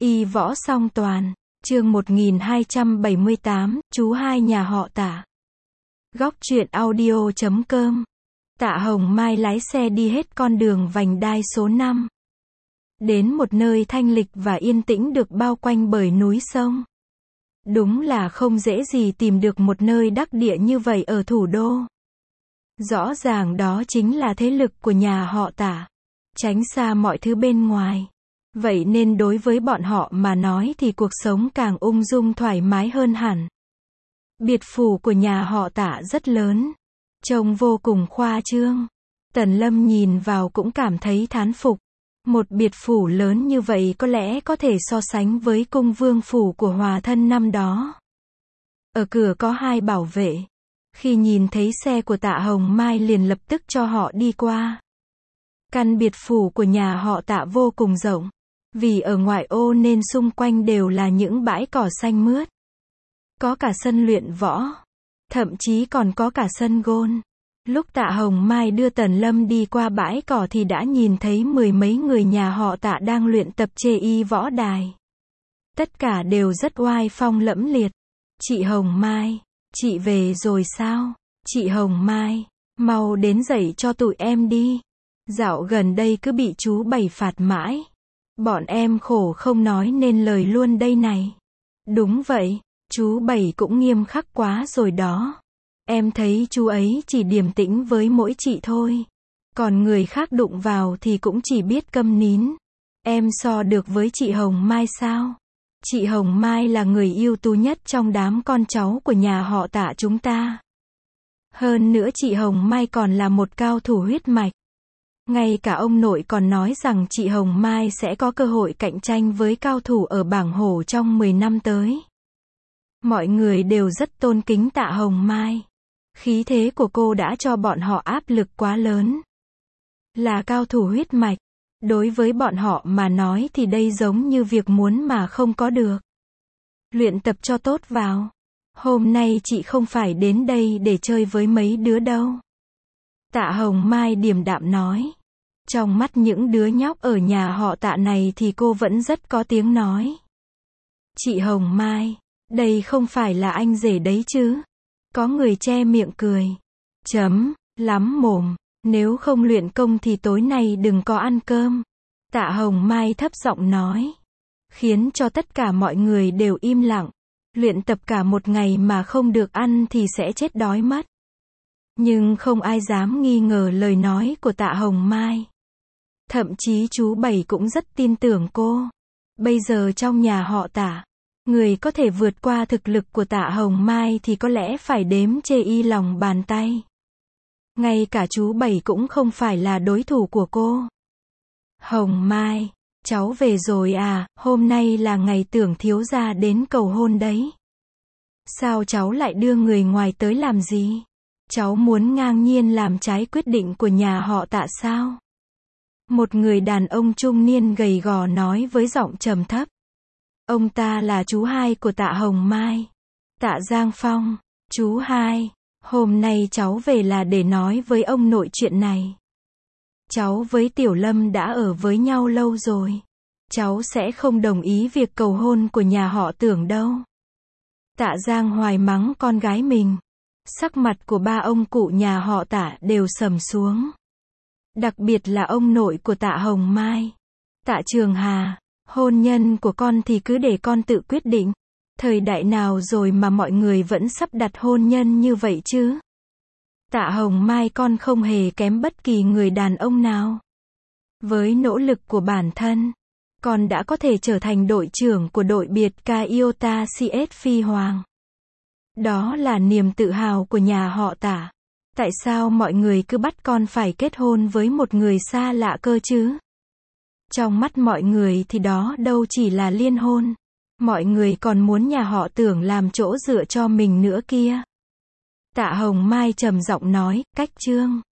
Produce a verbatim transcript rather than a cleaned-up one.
Y võ song toàn, chương một nghìn hai trăm bảy mươi tám, chú hai nhà họ Tạ. Góc truyện audio chấm com. Tạ Hồng Mai lái xe đi hết con đường vành đai số năm. Đến một nơi thanh lịch và yên tĩnh được bao quanh bởi núi sông. Đúng là không dễ gì tìm được một nơi đắc địa như vậy ở thủ đô. Rõ ràng đó chính là thế lực của nhà họ Tạ. Tránh xa mọi thứ bên ngoài. Vậy nên đối với bọn họ mà nói thì cuộc sống càng ung dung thoải mái hơn hẳn. Biệt phủ của nhà họ Tạ rất lớn. Trông vô cùng khoa trương. Tần Lâm nhìn vào cũng cảm thấy thán phục. Một biệt phủ lớn như vậy có lẽ có thể so sánh với cung vương phủ của Hòa Thân năm đó. Ở cửa có hai bảo vệ. Khi nhìn thấy xe của Tạ Hồng Mai liền lập tức cho họ đi qua. Căn biệt phủ của nhà họ Tạ vô cùng rộng. Vì ở ngoại ô nên xung quanh đều là những bãi cỏ xanh mướt. Có cả sân luyện võ. Thậm chí còn có cả sân gôn. Lúc Tạ Hồng Mai đưa Tần Lâm đi qua bãi cỏ thì đã nhìn thấy mười mấy người nhà họ Tạ đang luyện tập chê y võ đài. Tất cả đều rất oai phong lẫm liệt. Chị Hồng Mai, chị về rồi sao? Chị Hồng Mai, mau đến dạy cho tụi em đi. Dạo gần đây cứ bị chú Bảy phạt mãi. Bọn em khổ không nói nên lời luôn đây này. Đúng vậy, chú Bảy cũng nghiêm khắc quá rồi đó. Em thấy chú ấy chỉ điềm tĩnh với mỗi chị thôi. Còn người khác đụng vào thì cũng chỉ biết câm nín. Em so được với chị Hồng Mai sao? Chị Hồng Mai là người ưu tú nhất trong đám con cháu của nhà họ Tạ chúng ta. Hơn nữa chị Hồng Mai còn là một cao thủ huyết mạch. Ngay cả ông nội còn nói rằng chị Hồng Mai sẽ có cơ hội cạnh tranh với cao thủ ở bảng hổ trong mười năm tới. Mọi người đều rất tôn kính Tạ Hồng Mai. Khí thế của cô đã cho bọn họ áp lực quá lớn. Là cao thủ huyết mạch. Đối với bọn họ mà nói thì đây giống như việc muốn mà không có được. Luyện tập cho tốt vào. Hôm nay chị không phải đến đây để chơi với mấy đứa đâu. Tạ Hồng Mai điềm đạm nói. Trong mắt những đứa nhóc ở nhà họ Tạ này thì cô vẫn rất có tiếng nói. Chị Hồng Mai, đây không phải là anh rể đấy chứ? Có người che miệng cười. Chấm, lắm mồm, nếu không luyện công thì tối nay đừng có ăn cơm. Tạ Hồng Mai thấp giọng nói. Khiến cho tất cả mọi người đều im lặng. Luyện tập cả một ngày mà không được ăn thì sẽ chết đói mất. Nhưng không ai dám nghi ngờ lời nói của Tạ Hồng Mai. Thậm chí chú Bảy cũng rất tin tưởng cô. Bây giờ trong nhà họ Tạ, người có thể vượt qua thực lực của Tạ Hồng Mai thì có lẽ phải đếm chê y lòng bàn tay. Ngay cả chú Bảy cũng không phải là đối thủ của cô. Hồng Mai, cháu về rồi à, hôm nay là ngày tưởng thiếu gia đến cầu hôn đấy. Sao cháu lại đưa người ngoài tới làm gì? Cháu muốn ngang nhiên làm trái quyết định của nhà họ Tạ sao? Một người đàn ông trung niên gầy gò nói với giọng trầm thấp. Ông ta là chú hai của Tạ Hồng Mai. Tạ Giang Phong, chú hai, hôm nay cháu về là để nói với ông nội chuyện này. Cháu với Tiểu Lâm đã ở với nhau lâu rồi. Cháu sẽ không đồng ý việc cầu hôn của nhà họ Tưởng đâu. Tạ Giang Hoài mắng con gái mình. Sắc mặt của ba ông cụ nhà họ Tạ đều sầm xuống. Đặc biệt là ông nội của Tạ Hồng Mai. Tạ Trường Hà, hôn nhân của con thì cứ để con tự quyết định. Thời đại nào rồi mà mọi người vẫn sắp đặt hôn nhân như vậy chứ? Tạ Hồng Mai con không hề kém bất kỳ người đàn ông nào. Với nỗ lực của bản thân, con đã có thể trở thành đội trưởng của đội biệt ca Iota xê ét Phi Hoàng. Đó là niềm tự hào của nhà họ Tạ. Tại sao mọi người cứ bắt con phải kết hôn với một người xa lạ cơ chứ? Trong mắt mọi người thì đó đâu chỉ là liên hôn. Mọi người còn muốn nhà họ Tưởng làm chỗ dựa cho mình nữa kia. Tạ Hồng Mai trầm giọng nói, cách chương.